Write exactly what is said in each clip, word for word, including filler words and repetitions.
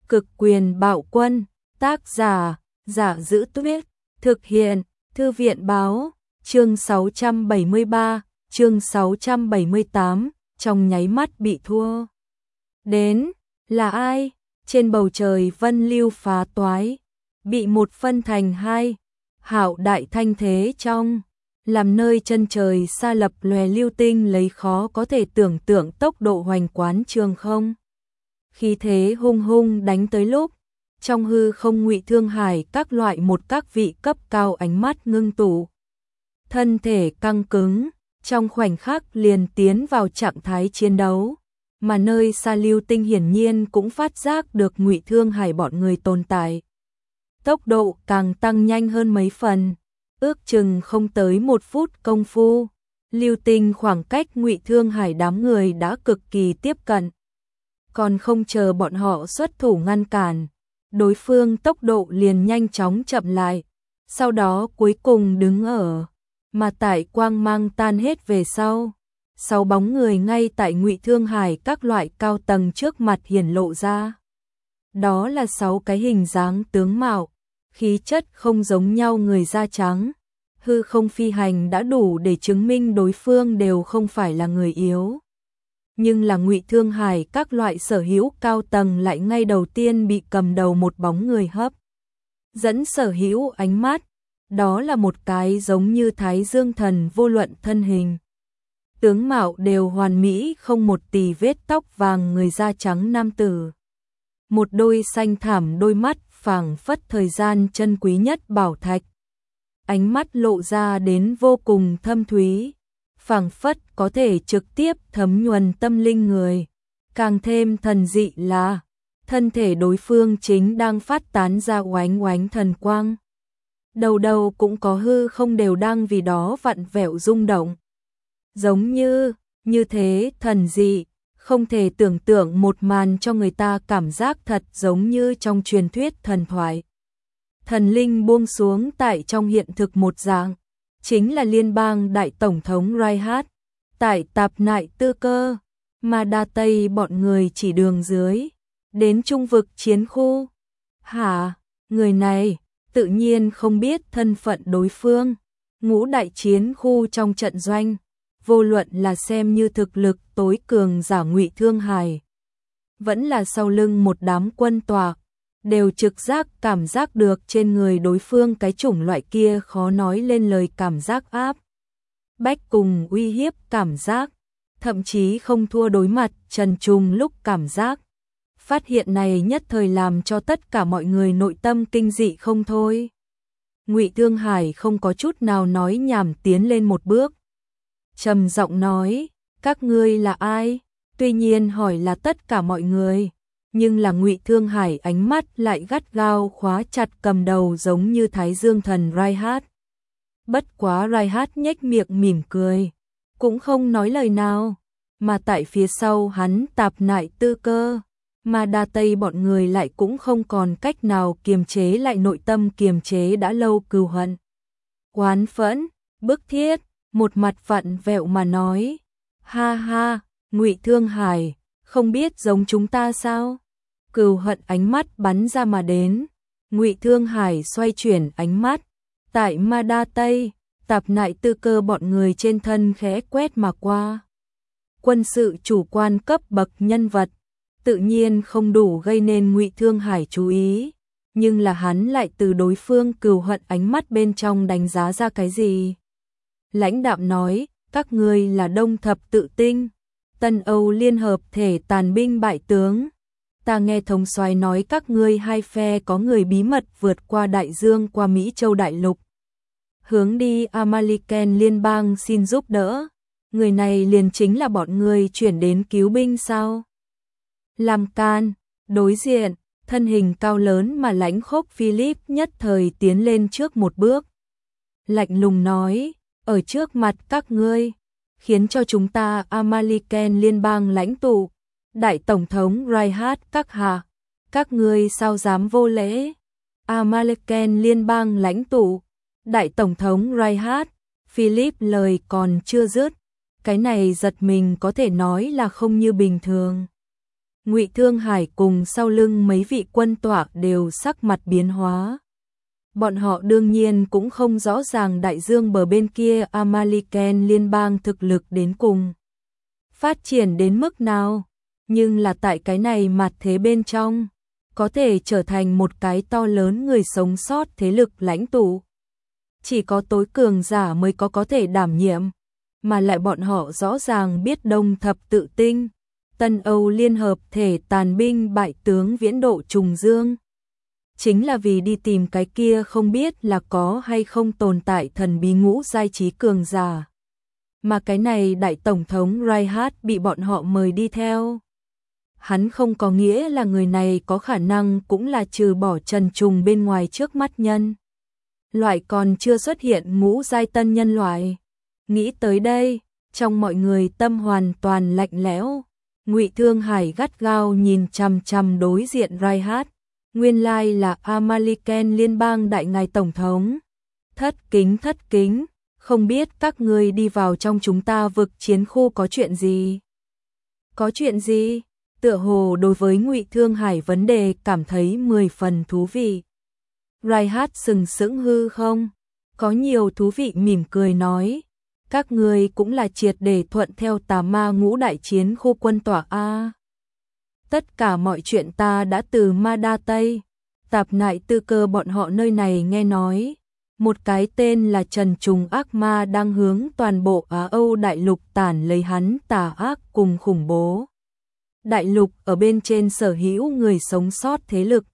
Cực quyền bạo quân, tác giả, Giả Giữ Tuyết, thực hiện, Thư viện báo, chương sáu trăm bảy mươi ba, chương sáu trăm bảy mươi tám, trong nháy mắt bị thua. Đến, là ai? Trên bầu trời vân lưu phá toái, bị một phân thành hai, hạo đại thanh thế trong, làm nơi chân trời xa lập lòe lưu tinh lấy khó có thể tưởng tượng tốc độ hoành quán trường không. Khí thế hung hung đánh tới lúc, trong hư không Ngụy Thương Hải các loại một các vị cấp cao ánh mắt ngưng tụ. Thân thể căng cứng, trong khoảnh khắc liền tiến vào trạng thái chiến đấu, mà nơi xa lưu tinh hiển nhiên cũng phát giác được Ngụy Thương Hải bọn người tồn tại. Tốc độ càng tăng nhanh hơn mấy phần, ước chừng không tới một phút công phu, lưu tinh khoảng cách Ngụy Thương Hải đám người đã cực kỳ tiếp cận. Còn không chờ bọn họ xuất thủ ngăn cản, đối phương tốc độ liền nhanh chóng chậm lại, sau đó cuối cùng đứng ở, mà tại quang mang tan hết về sau, sáu bóng người ngay tại Ngụy Thương Hải các loại cao tầng trước mặt hiển lộ ra. Đó là sáu cái hình dáng tướng mạo, khí chất không giống nhau người da trắng, hư không phi hành đã đủ để chứng minh đối phương đều không phải là người yếu. Nhưng là Ngụy Thương Hải các loại sở hữu cao tầng lại ngay đầu tiên bị cầm đầu một bóng người hấp dẫn sở hữu ánh mắt, đó là một cái giống như Thái Dương thần vô luận thân hình. Tướng mạo đều hoàn mỹ không một tì vết tóc vàng người da trắng nam tử. Một đôi xanh thẳm đôi mắt phảng phất thời gian chân quý nhất bảo thạch. Ánh mắt lộ ra đến vô cùng thâm thúy, phảng phất có thể trực tiếp thấm nhuần tâm linh người. Càng thêm thần dị là, thân thể đối phương chính đang phát tán ra oánh oánh thần quang. Đầu đầu cũng có hư không đều đang vì đó vặn vẹo rung động. Giống như, như thế thần dị, không thể tưởng tượng một màn cho người ta cảm giác thật giống như trong truyền thuyết thần thoại. Thần linh buông xuống tại trong hiện thực một dạng, chính là liên bang đại tổng thống Reinhardt, tại tạp nại tư cơ, mà đa tây bọn người chỉ đường dưới, đến trung vực chiến khu. Hả, người này, tự nhiên không biết thân phận đối phương, ngũ đại chiến khu trong trận doanh, vô luận là xem như thực lực tối cường giả Ngụy Thương Hải, vẫn là sau lưng một đám quân tòa, đều trực giác cảm giác được trên người đối phương cái chủng loại kia khó nói lên lời cảm giác áp bách cùng uy hiếp cảm giác, thậm chí không thua đối mặt trần trùng lúc cảm giác. Phát hiện này nhất thời làm cho tất cả mọi người nội tâm kinh dị không thôi. Ngụy Thương Hải không có chút nào nói nhảm tiến lên một bước, trầm giọng nói, các ngươi là ai? Tuy nhiên hỏi là tất cả mọi người, nhưng là Ngụy Thương Hải ánh mắt lại gắt gao khóa chặt cầm đầu giống như Thái Dương thần Reinhardt. Bất quá Reinhardt nhếch miệng mỉm cười, cũng không nói lời nào, mà tại phía sau hắn tạp nại tư cơ, mà đa tây bọn người lại cũng không còn cách nào kiềm chế lại nội tâm kiềm chế đã lâu cừu hận. Oán phẫn, bức thiết, một mặt vặn vẹo mà nói, ha ha, Ngụy Thương Hải, không biết giống chúng ta sao? Cừu hận ánh mắt bắn ra mà đến, Ngụy Thương Hải xoay chuyển ánh mắt, tại ma đa tây, tạp nại tư cơ bọn người trên thân khẽ quét mà qua. Quân sự chủ quan cấp bậc nhân vật, tự nhiên không đủ gây nên Ngụy Thương Hải chú ý, nhưng là hắn lại từ đối phương cừu hận ánh mắt bên trong đánh giá ra cái gì? Lãnh đạm nói, các ngươi là Đông Thập Tự Tinh, Tân Âu Liên Hợp thể tàn binh bại tướng. Ta nghe thống soái nói các ngươi hai phe có người bí mật vượt qua đại dương qua Mỹ Châu Đại Lục, hướng đi Amaliken liên bang xin giúp đỡ. Người này liền chính là bọn ngươi chuyển đến cứu binh sao? Làm can, đối diện, thân hình cao lớn mà lãnh khốc Philip nhất thời tiến lên trước một bước. Lạnh lùng nói, ở trước mặt các ngươi, khiến cho chúng ta Amaliken liên bang lãnh tụ, đại tổng thống Reinhardt các hạ, các ngươi sao dám vô lễ? Amaliken liên bang lãnh tụ, đại tổng thống Reinhardt, Philip lời còn chưa dứt, cái này giật mình có thể nói là không như bình thường. Ngụy Thương Hải cùng sau lưng mấy vị quân tọa đều sắc mặt biến hóa. Bọn họ đương nhiên cũng không rõ ràng đại dương bờ bên kia Amaliken liên bang thực lực đến cùng phát triển đến mức nào, nhưng là tại cái này mặt thế bên trong, có thể trở thành một cái to lớn người sống sót thế lực lãnh tụ. Chỉ có tối cường giả mới có có thể đảm nhiệm, mà lại bọn họ rõ ràng biết Đông Thập Tự Tinh, Tân Âu Liên Hợp thể tàn binh bại tướng viễn độ trùng dương. Chính là vì đi tìm cái kia không biết là có hay không tồn tại thần bí ngũ giai trí cường giả. Mà cái này đại tổng thống Reinhardt bị bọn họ mời đi theo. Hắn không có nghĩa là người này có khả năng cũng là trừ bỏ Trần Trùng bên ngoài trước mắt nhân. Loại còn chưa xuất hiện ngũ giai tân nhân loại. Nghĩ tới đây, trong mọi người tâm hoàn toàn lạnh lẽo. Ngụy Thương Hải gắt gao nhìn chằm chằm đối diện Reinhardt. Nguyên lai là Amaliken liên bang đại ngài tổng thống. Thất kính thất kính, không biết các ngươi đi vào trong chúng ta vực chiến khu có chuyện gì? Có chuyện gì? Tựa hồ đối với Ngụy Thương Hải vấn đề cảm thấy mười phần thú vị. Reinhardt sừng sững hư không? Có nhiều thú vị mỉm cười nói. Các ngươi cũng là triệt để thuận theo tà ma ngũ đại chiến khu quân tỏa A. Tất cả mọi chuyện ta đã từ Ma Đa Tây, Tạp Nại Tư Cơ bọn họ nơi này nghe nói. Một cái tên là Trần Trùng ác ma đang hướng toàn bộ Á Âu đại lục tản lấy hắn tà ác cùng khủng bố. Đại lục ở bên trên sở hữu người sống sót thế lực.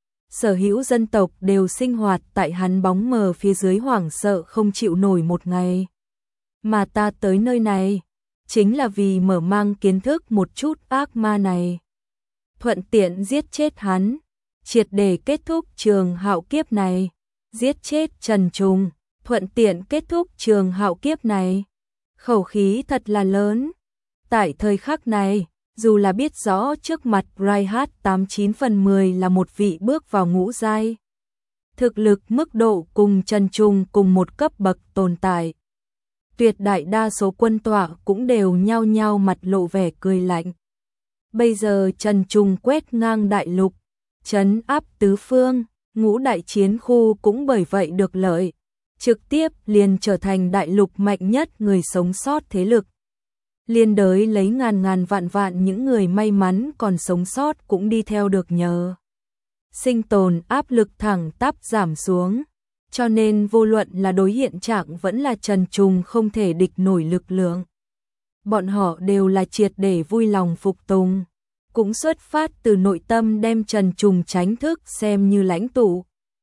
Sở hữu dân tộc đều sinh hoạt tại hắn bóng mờ phía dưới hoảng sợ không chịu nổi một ngày. Mà ta tới nơi này, chính là vì mở mang kiến thức một chút ác ma này. Thuận tiện giết chết hắn, triệt để kết thúc trường hạo kiếp này. Giết chết Trần Trùng, thuận tiện kết thúc trường hạo kiếp này. Khẩu khí thật là lớn. Tại thời khắc này, dù là biết rõ trước mặt Reinhardt tám chín phần mười là một vị bước vào ngũ giai. Thực lực mức độ cùng Trần Trùng cùng một cấp bậc tồn tại. Tuyệt đại đa số quân tọa cũng đều nhao nhao mặt lộ vẻ cười lạnh. Bây giờ Trần Trùng quét ngang đại lục, trấn áp tứ phương, ngũ đại chiến khu cũng bởi vậy được lợi. Trực tiếp liền trở thành đại lục mạnh nhất người sống sót thế lực. Liên đới lấy ngàn ngàn vạn vạn những người may mắn còn sống sót cũng đi theo được nhờ. Sinh tồn áp lực thẳng tắp giảm xuống. Cho nên vô luận là đối hiện trạng vẫn là Trần Trùng không thể địch nổi lực lượng. Bọn họ đều là triệt để vui lòng phục tùng. Cũng xuất phát từ nội tâm đem Trần Trùng tránh thức xem như lãnh tụ.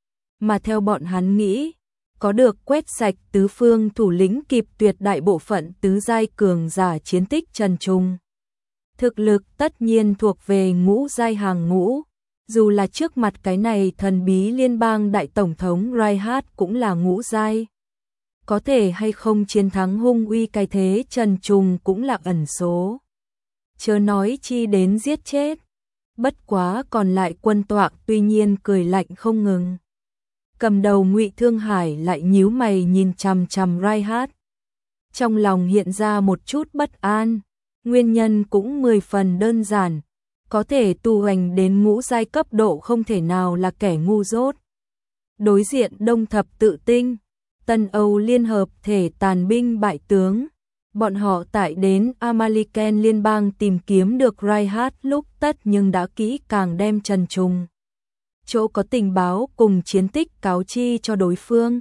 Mà theo bọn hắn nghĩ, có được quét sạch tứ phương thủ lĩnh kịp tuyệt đại bộ phận tứ giai cường giả chiến tích Trần Trùng. Thực lực tất nhiên thuộc về ngũ giai hàng ngũ. Dù là trước mặt cái này thần bí liên bang đại tổng thống Reinhardt cũng là ngũ giai. Có thể hay không chiến thắng hung uy cái thế Trần Trùng cũng là ẩn số. Chớ nói chi đến giết chết. Bất quá còn lại quân tọa tuy nhiên cười lạnh không ngừng. Cầm đầu Ngụy Thương Hải lại nhíu mày nhìn chằm chằm Reinhardt. Trong lòng hiện ra một chút bất an. Nguyên nhân cũng mười phần đơn giản. Có thể tu hành đến ngũ giai cấp độ không thể nào là kẻ ngu dốt. Đối diện Đông Thập Tự Tinh, Tân Âu Liên Hợp thể tàn binh bại tướng. Bọn họ tại đến Amaliken liên bang tìm kiếm được Reinhardt lúc tất nhưng đã kỹ càng đem Trần Trùng. Chỗ có tình báo cùng chiến tích cáo chi cho đối phương.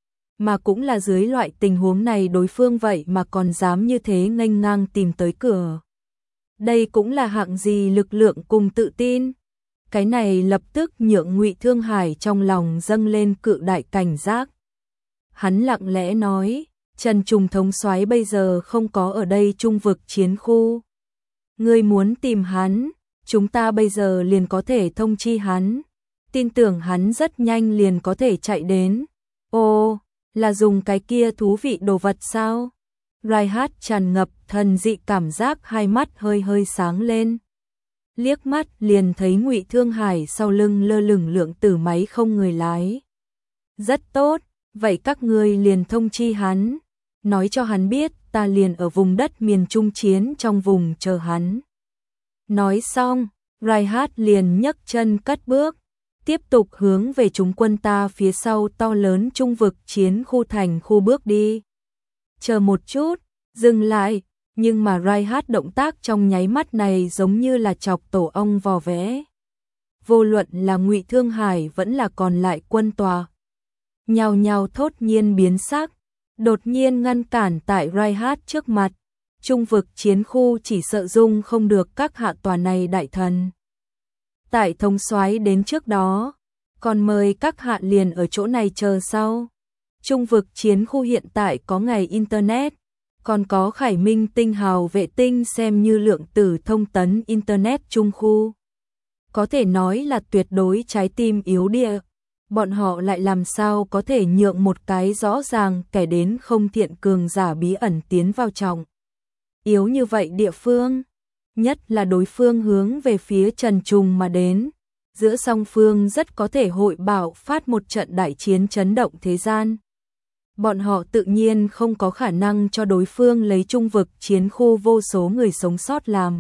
Mà cũng là dưới loại tình huống này đối phương vậy mà còn dám như thế nghênh ngang tìm tới cửa. Đây cũng là hạng gì lực lượng cùng tự tin. Cái này lập tức nhượng Ngụy Thương Hải trong lòng dâng lên cự đại cảnh giác. Hắn lặng lẽ nói, Trần Trùng thống soái bây giờ không có ở đây trung vực chiến khu. Ngươi muốn tìm hắn, chúng ta bây giờ liền có thể thông chi hắn. Tin tưởng hắn rất nhanh liền có thể chạy đến. Ồ, là dùng cái kia thú vị đồ vật sao? Reinhardt tràn ngập thần dị cảm giác, hai mắt hơi hơi sáng lên. Liếc mắt liền thấy Ngụy Thương Hải sau lưng lơ lửng lượng tử máy không người lái. Rất tốt, vậy các ngươi liền thông chi hắn. Nói cho hắn biết ta liền ở vùng đất miền Trung chiến trong vùng chờ hắn. Nói xong, Reinhardt liền nhấc chân cất bước, tiếp tục hướng về chúng quân ta phía sau to lớn trung vực chiến khu thành khu bước đi. Chờ một chút, dừng lại, nhưng mà Reinhardt động tác trong nháy mắt này giống như là chọc tổ ong vò vẽ. Vô luận là Ngụy Thương Hải vẫn là còn lại quân tòa, nhào nhào thốt nhiên biến sắc, đột nhiên ngăn cản tại Reinhardt trước mặt. Trung vực chiến khu chỉ sợ dung không được các hạ tòa này đại thần. Tại thống soái đến trước đó, còn mời các hạ liền ở chỗ này chờ sau. Trung vực chiến khu hiện tại có ngày Internet, còn có Khải Minh tinh hào vệ tinh xem như lượng tử thông tấn Internet trung khu. Có thể nói là tuyệt đối trái tim yếu địa. Bọn họ lại làm sao có thể nhượng một cái rõ ràng kẻ đến không thiện cường giả bí ẩn tiến vào trọng yếu như vậy địa phương, nhất là đối phương hướng về phía Trần Trùng mà đến, giữa song phương rất có thể hội bạo phát một trận đại chiến chấn động thế gian. Bọn họ tự nhiên không có khả năng cho đối phương lấy trung vực chiến khu vô số người sống sót làm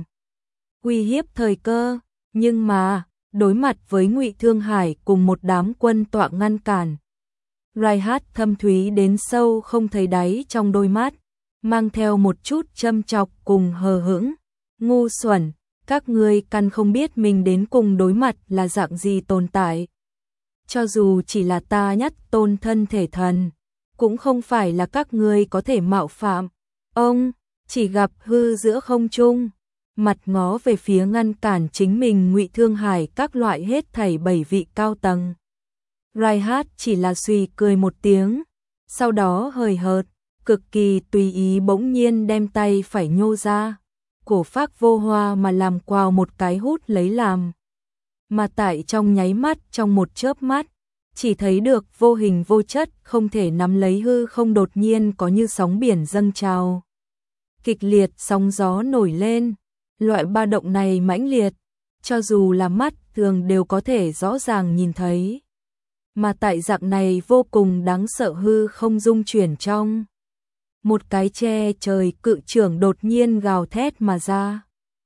uy hiếp thời cơ, nhưng mà đối mặt với Ngụy Thương Hải cùng một đám quân tọa ngăn cản, Reinhardt thâm thúy đến sâu không thấy đáy trong đôi mắt, mang theo một chút châm chọc cùng hờ hững. Ngu xuẩn, các ngươi căn không biết mình đến cùng đối mặt là dạng gì tồn tại. Cho dù chỉ là ta nhất tôn thân thể thần, cũng không phải là các ngươi có thể mạo phạm. Ông chỉ gặp hư giữa không trung, mặt ngó về phía ngăn cản chính mình Ngụy Thương Hải các loại hết thảy bảy vị cao tầng. Reinhardt chỉ là suy cười một tiếng, sau đó hời hợt, cực kỳ tùy ý bỗng nhiên đem tay phải nhô ra, cổ phác vô hoa mà làm quào một cái hút lấy làm. Mà tại trong nháy mắt, trong một chớp mắt, chỉ thấy được vô hình vô chất không thể nắm lấy hư không đột nhiên có như sóng biển dâng trào. Kịch liệt sóng gió nổi lên, loại ba động này mãnh liệt, cho dù là mắt thường đều có thể rõ ràng nhìn thấy. Mà tại dạng này vô cùng đáng sợ hư không dung chuyển trong. Một cái che trời cự trưởng đột nhiên gào thét mà ra.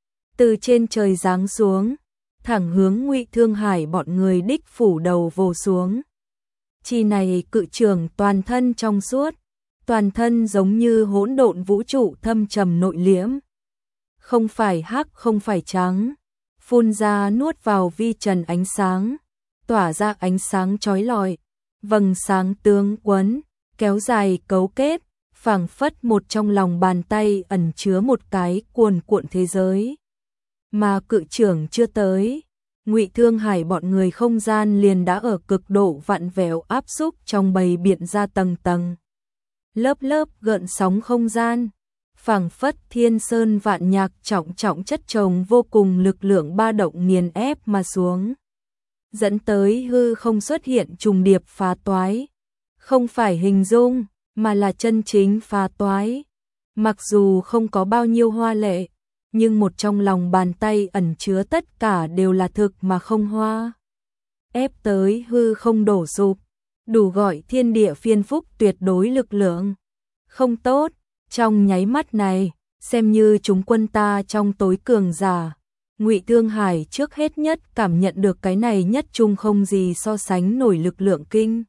Từ trên trời giáng xuống, thẳng hướng Ngụy Thương Hải bọn người đích phủ đầu vồ xuống. Chi này cự trưởng toàn thân trong suốt, toàn thân giống như hỗn độn vũ trụ thâm trầm nội liễm. Không phải hắc không phải trắng, phun ra nuốt vào vi trần ánh sáng, tỏa ra ánh sáng chói lọi, vầng sáng tướng quấn, kéo dài cấu kết, phảng phất một trong lòng bàn tay ẩn chứa một cái cuồn cuộn thế giới. Mà cự trưởng chưa tới, Ngụy Thương Hải bọn người không gian liền đã ở cực độ vặn vẹo áp xúc trong bầy biển ra tầng tầng. Lớp lớp gợn sóng không gian, phảng phất thiên sơn vạn nhạc trọng trọng chất chồng vô cùng lực lượng ba động nghiền ép mà xuống. Dẫn tới hư không xuất hiện trùng điệp phá toái. Không phải hình dung, mà là chân chính phá toái. Mặc dù không có bao nhiêu hoa lệ, nhưng một trong lòng bàn tay ẩn chứa tất cả đều là thực mà không hoa. Ép tới hư không đổ sụp, đủ gọi thiên địa phiên phúc tuyệt đối lực lượng. Không tốt, trong nháy mắt này, xem như chúng quân ta trong tối cường giả. Ngụy Thương Hải trước hết nhất cảm nhận được cái này nhất trung không gì so sánh nổi lực lượng kinh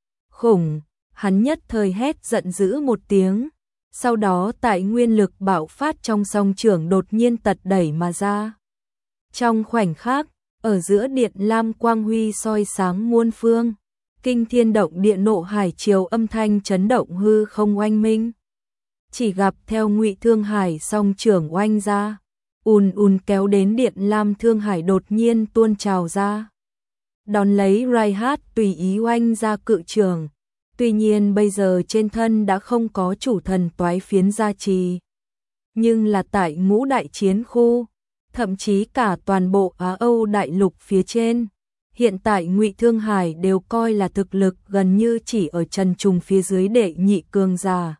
khủng, hắn nhất thời hét giận dữ một tiếng, sau đó tại nguyên lực bạo phát trong song trưởng đột nhiên tật đẩy mà ra. Trong khoảnh khắc, ở giữa điện lam quang huy soi sáng muôn phương, kinh thiên động địa nộ hải triều âm thanh chấn động hư không oanh minh. Chỉ gặp theo Ngụy Thương Hải song trưởng oanh ra, ùn ùn kéo đến điện lam thương hải đột nhiên tuôn trào ra. Đón lấy Reinhardt tùy ý oanh ra cự trường. Tuy nhiên bây giờ trên thân đã không có chủ thần toái phiến gia trì. Nhưng là tại ngũ đại chiến khu, thậm chí cả toàn bộ Á Âu đại lục phía trên, hiện tại Ngụy Thương Hải đều coi là thực lực gần như chỉ ở Trần Trùng phía dưới đệ nhị cường giả.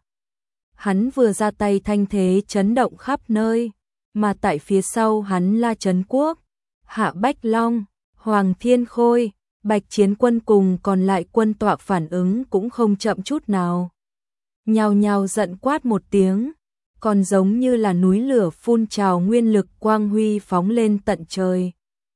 Hắn vừa ra tay thanh thế chấn động khắp nơi, mà tại phía sau hắn là Trấn Quốc, Hạ Bách Long, Hoàng Thiên Khôi, Bạch Chiến Quân cùng còn lại quân tọa phản ứng cũng không chậm chút nào. Nhào nhào giận quát một tiếng, còn giống như là núi lửa phun trào nguyên lực quang huy phóng lên tận trời,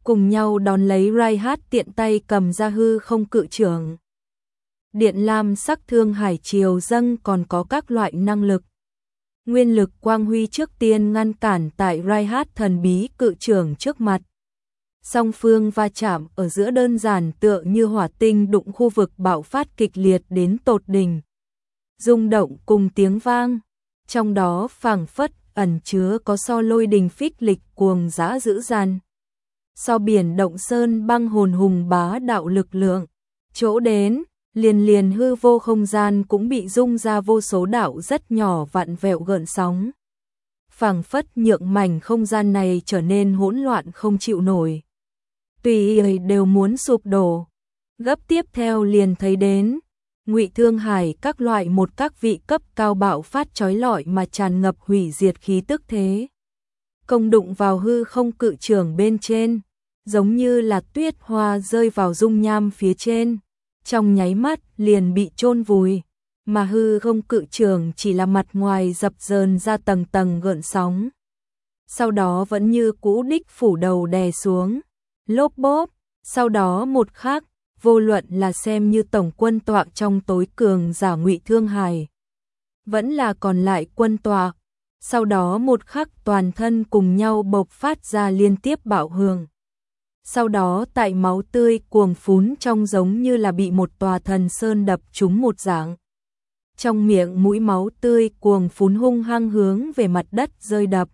cùng nhau đón lấy Reinhardt tiện tay cầm ra hư không cự trưởng. Điện lam sắc thương hải triều dâng còn có các loại năng lực. Nguyên lực quang huy trước tiên ngăn cản tại Reinhardt thần bí cự trưởng trước mặt. Song phương va chạm ở giữa đơn giản tựa như hỏa tinh đụng khu vực bạo phát kịch liệt đến tột đỉnh. Rung động cùng tiếng vang, trong đó phảng phất ẩn chứa có so lôi đình phích lịch cuồng dã dữ dằn. So biển động sơn băng hồn hùng bá đạo lực lượng, chỗ đến, liền liền hư vô không gian cũng bị rung ra vô số đạo rất nhỏ vặn vẹo gợn sóng. Phảng phất nhượng mảnh không gian này trở nên hỗn loạn không chịu nổi. Tùy ấy đều muốn sụp đổ. Gấp tiếp theo liền thấy đến, Ngụy Thương Hải các loại một các vị cấp cao bạo phát chói lọi mà tràn ngập hủy diệt khí tức thế. Công đụng vào hư không cự trường bên trên, giống như là tuyết hoa rơi vào dung nham phía trên, trong nháy mắt liền bị chôn vùi, mà hư không cự trường chỉ là mặt ngoài dập dờn ra tầng tầng gợn sóng. Sau đó vẫn như cũ đích phủ đầu đè xuống, lốp bốp, sau đó một khắc, vô luận là xem như tổng quân tọa trong tối cường giả Ngụy Thương Hải, vẫn là còn lại quân tọa, sau đó một khắc toàn thân cùng nhau bộc phát ra liên tiếp bạo hưởng. Sau đó tại máu tươi cuồng phún trong giống như là bị một tòa thần sơn đập trúng một dạng. Trong miệng mũi máu tươi cuồng phún hung hăng hướng về mặt đất rơi đập.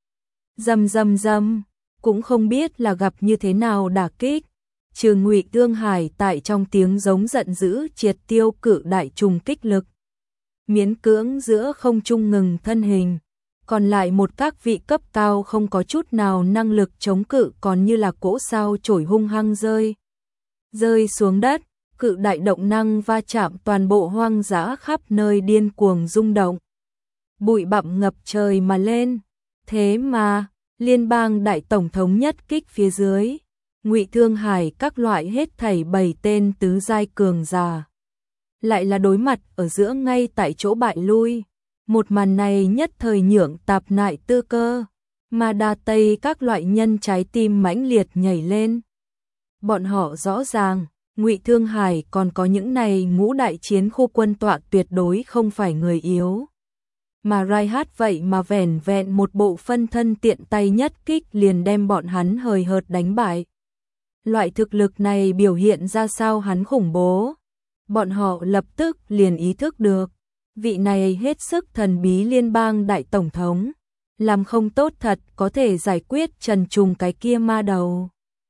Rầm rầm rầm, cũng không biết là gặp như thế nào đả kích. Trừ Ngụy Thương Hải tại trong tiếng giống giận dữ triệt tiêu cự đại trùng kích lực. Miễn cưỡng giữa không trung ngừng thân hình. Còn lại một các vị cấp cao không có chút nào năng lực chống cự còn như là cỗ sao chổi hung hăng rơi. Rơi xuống đất, cự đại động năng va chạm toàn bộ hoang dã khắp nơi điên cuồng rung động. Bụi bặm ngập trời mà lên. Thế mà, liên bang đại tổng thống nhất kích phía dưới. Ngụy Thương Hải các loại hết thảy bảy tên tứ giai cường giả. Lại là đối mặt ở giữa ngay tại chỗ bại lui. Một màn này nhất thời nhượng tạp nại tư cơ, mà đa tây các loại nhân trái tim mãnh liệt nhảy lên. Bọn họ rõ ràng, Ngụy Thương Hải còn có những này ngũ đại chiến khu quân tọa tuyệt đối không phải người yếu. Mà Reinhardt vậy mà vẻn vẹn một bộ phân thân tiện tay nhất kích liền đem bọn hắn hời hợt đánh bại. Loại thực lực này biểu hiện ra sao hắn khủng bố. Bọn họ lập tức liền ý thức được. Vị này hết sức thần bí liên bang đại tổng thống, làm không tốt thật có thể giải quyết trần trùng cái kia ma đầu.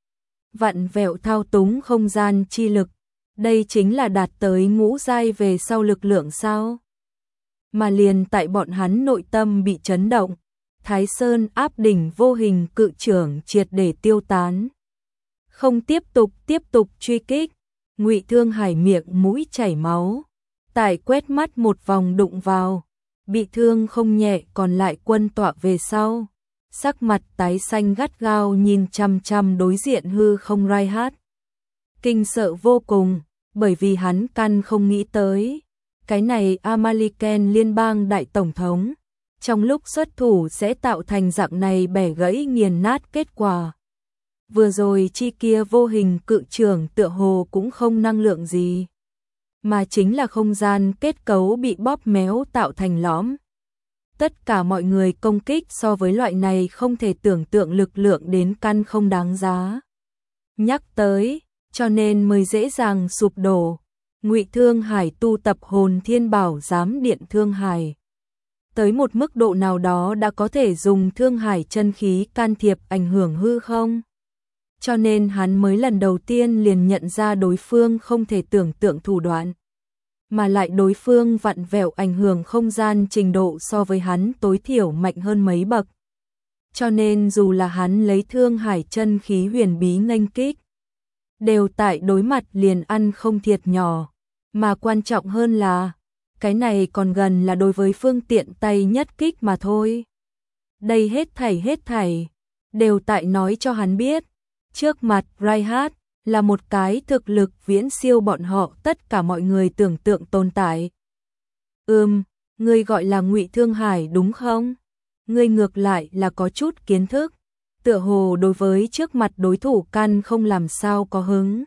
Vặn vẹo thao túng không gian chi lực, đây chính là đạt tới ngũ giai về sau lực lượng sao? Mà liền tại bọn hắn nội tâm bị chấn động, Thái Sơn áp đỉnh vô hình cự trưởng triệt để tiêu tán. Không tiếp tục tiếp tục truy kích, Ngụy Thương Hải miệng mũi chảy máu. Tại quét mắt một vòng đụng vào, bị thương không nhẹ còn lại quân tọa về sau, sắc mặt tái xanh gắt gao nhìn chăm chăm đối diện hư không Reinhardt. Kinh sợ vô cùng, bởi vì hắn căn không nghĩ tới, cái này Amaliken liên bang đại tổng thống, trong lúc xuất thủ sẽ tạo thành dạng này bẻ gãy nghiền nát kết quả. Vừa rồi chi kia vô hình cự trưởng tựa hồ cũng không năng lượng gì, mà chính là không gian kết cấu bị bóp méo tạo thành lõm. Tất cả mọi người công kích so với loại này không thể tưởng tượng lực lượng đến căn không đáng giá. Nhắc tới, cho nên mới dễ dàng sụp đổ. Ngụy Thương Hải tu tập hồn thiên bảo giám điện Thương Hải. Tới một mức độ nào đó đã có thể dùng Thương Hải chân khí can thiệp ảnh hưởng hư không? Cho nên hắn mới lần đầu tiên liền nhận ra đối phương không thể tưởng tượng thủ đoạn. Mà lại đối phương vặn vẹo ảnh hưởng không gian trình độ so với hắn tối thiểu mạnh hơn mấy bậc. Cho nên dù là hắn lấy Thương Hải chân khí huyền bí nghênh kích, đều tại đối mặt liền ăn không thiệt nhỏ. Mà quan trọng hơn là, cái này còn gần là đối với phương tiện tay nhất kích mà thôi. Đây hết thảy hết thảy, đều tại nói cho hắn biết, trước mặt Reinhardt là một cái thực lực viễn siêu bọn họ tất cả mọi người tưởng tượng tồn tại. Ừm, ngươi gọi là Ngụy Thương Hải đúng không? Ngươi ngược lại là có chút kiến thức. tựa hồ đối với trước mặt đối thủ căn không làm sao có hứng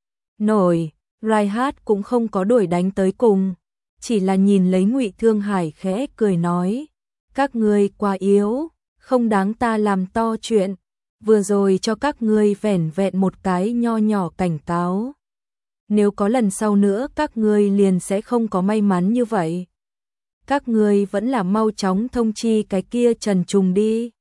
nổi. Reinhardt cũng không có đuổi đánh tới cùng, chỉ là nhìn lấy Ngụy Thương Hải khẽ cười nói, các ngươi quá yếu, không đáng ta làm to chuyện, vừa rồi cho các ngươi vẻn vẹn một cái nho nhỏ cảnh cáo. Nếu có lần sau nữa các ngươi liền sẽ không có may mắn như vậy. Các ngươi vẫn là mau chóng thông chi cái kia Trần Trùng đi.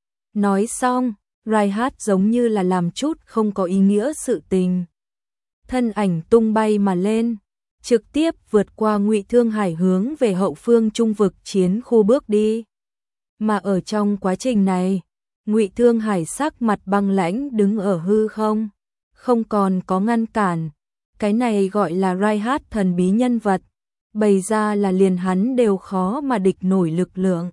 Nói xong, Reinhardt giống như là làm chút không có ý nghĩa sự tình. Thân ảnh tung bay mà lên, trực tiếp vượt qua Ngụy Thương Hải hướng về hậu phương trung vực chiến khu bước đi. Mà ở trong quá trình này, Ngụy Thương Hải sắc mặt băng lãnh đứng ở hư không, không còn có ngăn cản. Cái này gọi là Reinhardt thần bí nhân vật, bày ra là liền hắn đều khó mà địch nổi lực lượng.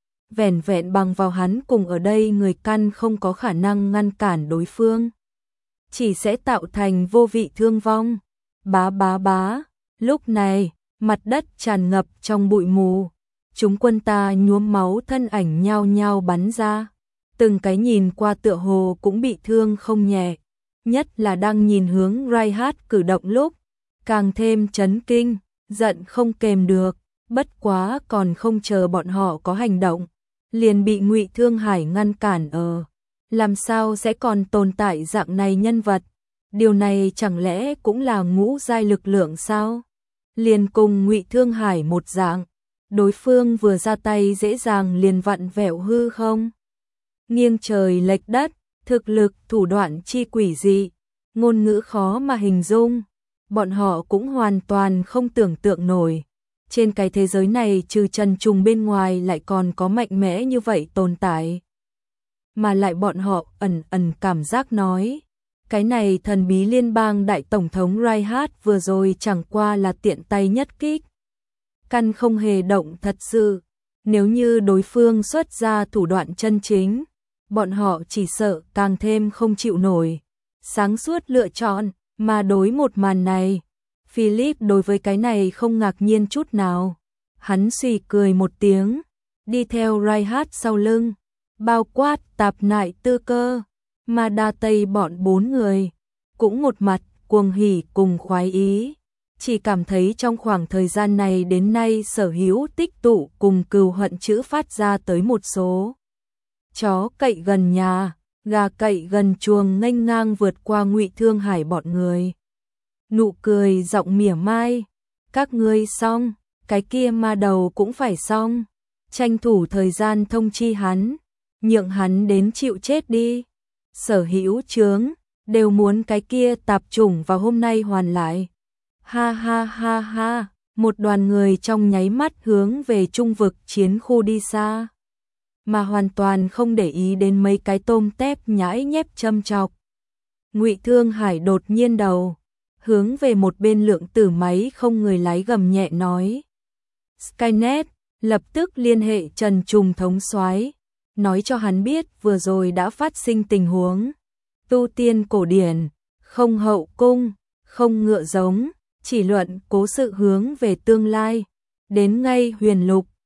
Vẻn vẹn bằng vào hắn cùng ở đây người căn không có khả năng ngăn cản đối phương, chỉ sẽ tạo thành vô vị thương vong. Bá bá bá, lúc này, mặt đất tràn ngập trong bụi mù, chúng quân ta nhuốm máu thân ảnh nhao nhao bắn ra, từng cái nhìn qua tựa hồ cũng bị thương không nhẹ, nhất là đang nhìn hướng Reinhardt cử động lúc, càng thêm chấn kinh, giận không kềm được, bất quá còn không chờ bọn họ có hành động, liền bị Ngụy Thương Hải ngăn cản ở. Làm sao sẽ còn tồn tại dạng này nhân vật? Điều này chẳng lẽ cũng là ngũ giai lực lượng sao? Liền cùng Ngụy Thương Hải một dạng, đối phương vừa ra tay dễ dàng liền vặn vẹo hư không? Nghiêng trời lệch đất, thực lực, thủ đoạn chi quỷ dị, ngôn ngữ khó mà hình dung, bọn họ cũng hoàn toàn không tưởng tượng nổi. Trên cái thế giới này trừ Trần Trùng bên ngoài lại còn có mạnh mẽ như vậy tồn tại. Mà lại bọn họ ẩn ẩn cảm giác nói, cái này thần bí liên bang đại tổng thống Reinhardt vừa rồi chẳng qua là tiện tay nhất kích. Căn không hề động thật sự, nếu như đối phương xuất ra thủ đoạn chân chính, bọn họ chỉ sợ càng thêm không chịu nổi. Sáng suốt lựa chọn, mà đối một màn này, Philip đối với cái này không ngạc nhiên chút nào. Hắn suy cười một tiếng, đi theo Reinhardt sau lưng, bao quát Tạp Nại Tư Cơ, mà đa tây bọn bốn người, cũng một mặt cuồng hỉ cùng khoái ý. Chỉ cảm thấy trong khoảng thời gian này đến nay sở hữu tích tụ cùng cừu hận chữ phát ra tới một số. Chó cậy gần nhà, gà cậy gần chuồng nghênh ngang vượt qua Ngụy Thương Hải bọn người. Nụ cười giọng mỉa mai, các ngươi xong, cái kia ma đầu cũng phải xong, tranh thủ thời gian thông chi hắn, nhượng hắn đến chịu chết đi. Sở hữu chướng, đều muốn cái kia tạp chủng vào hôm nay hoàn lại. Ha ha ha ha, một đoàn người trong nháy mắt hướng về trung vực chiến khu đi xa, mà hoàn toàn không để ý đến mấy cái tôm tép nhãi nhép châm chọc. Ngụy Thương Hải đột nhiên đầu, hướng về một bên lượng tử máy không người lái gầm nhẹ nói. Skynet, lập tức liên hệ Trần Trùng thống soái, nói cho hắn biết vừa rồi đã phát sinh tình huống. Tu tiên cổ điển, không hậu cung, không ngựa giống, chỉ luận cố sự hướng về tương lai. Đến ngay huyền lục,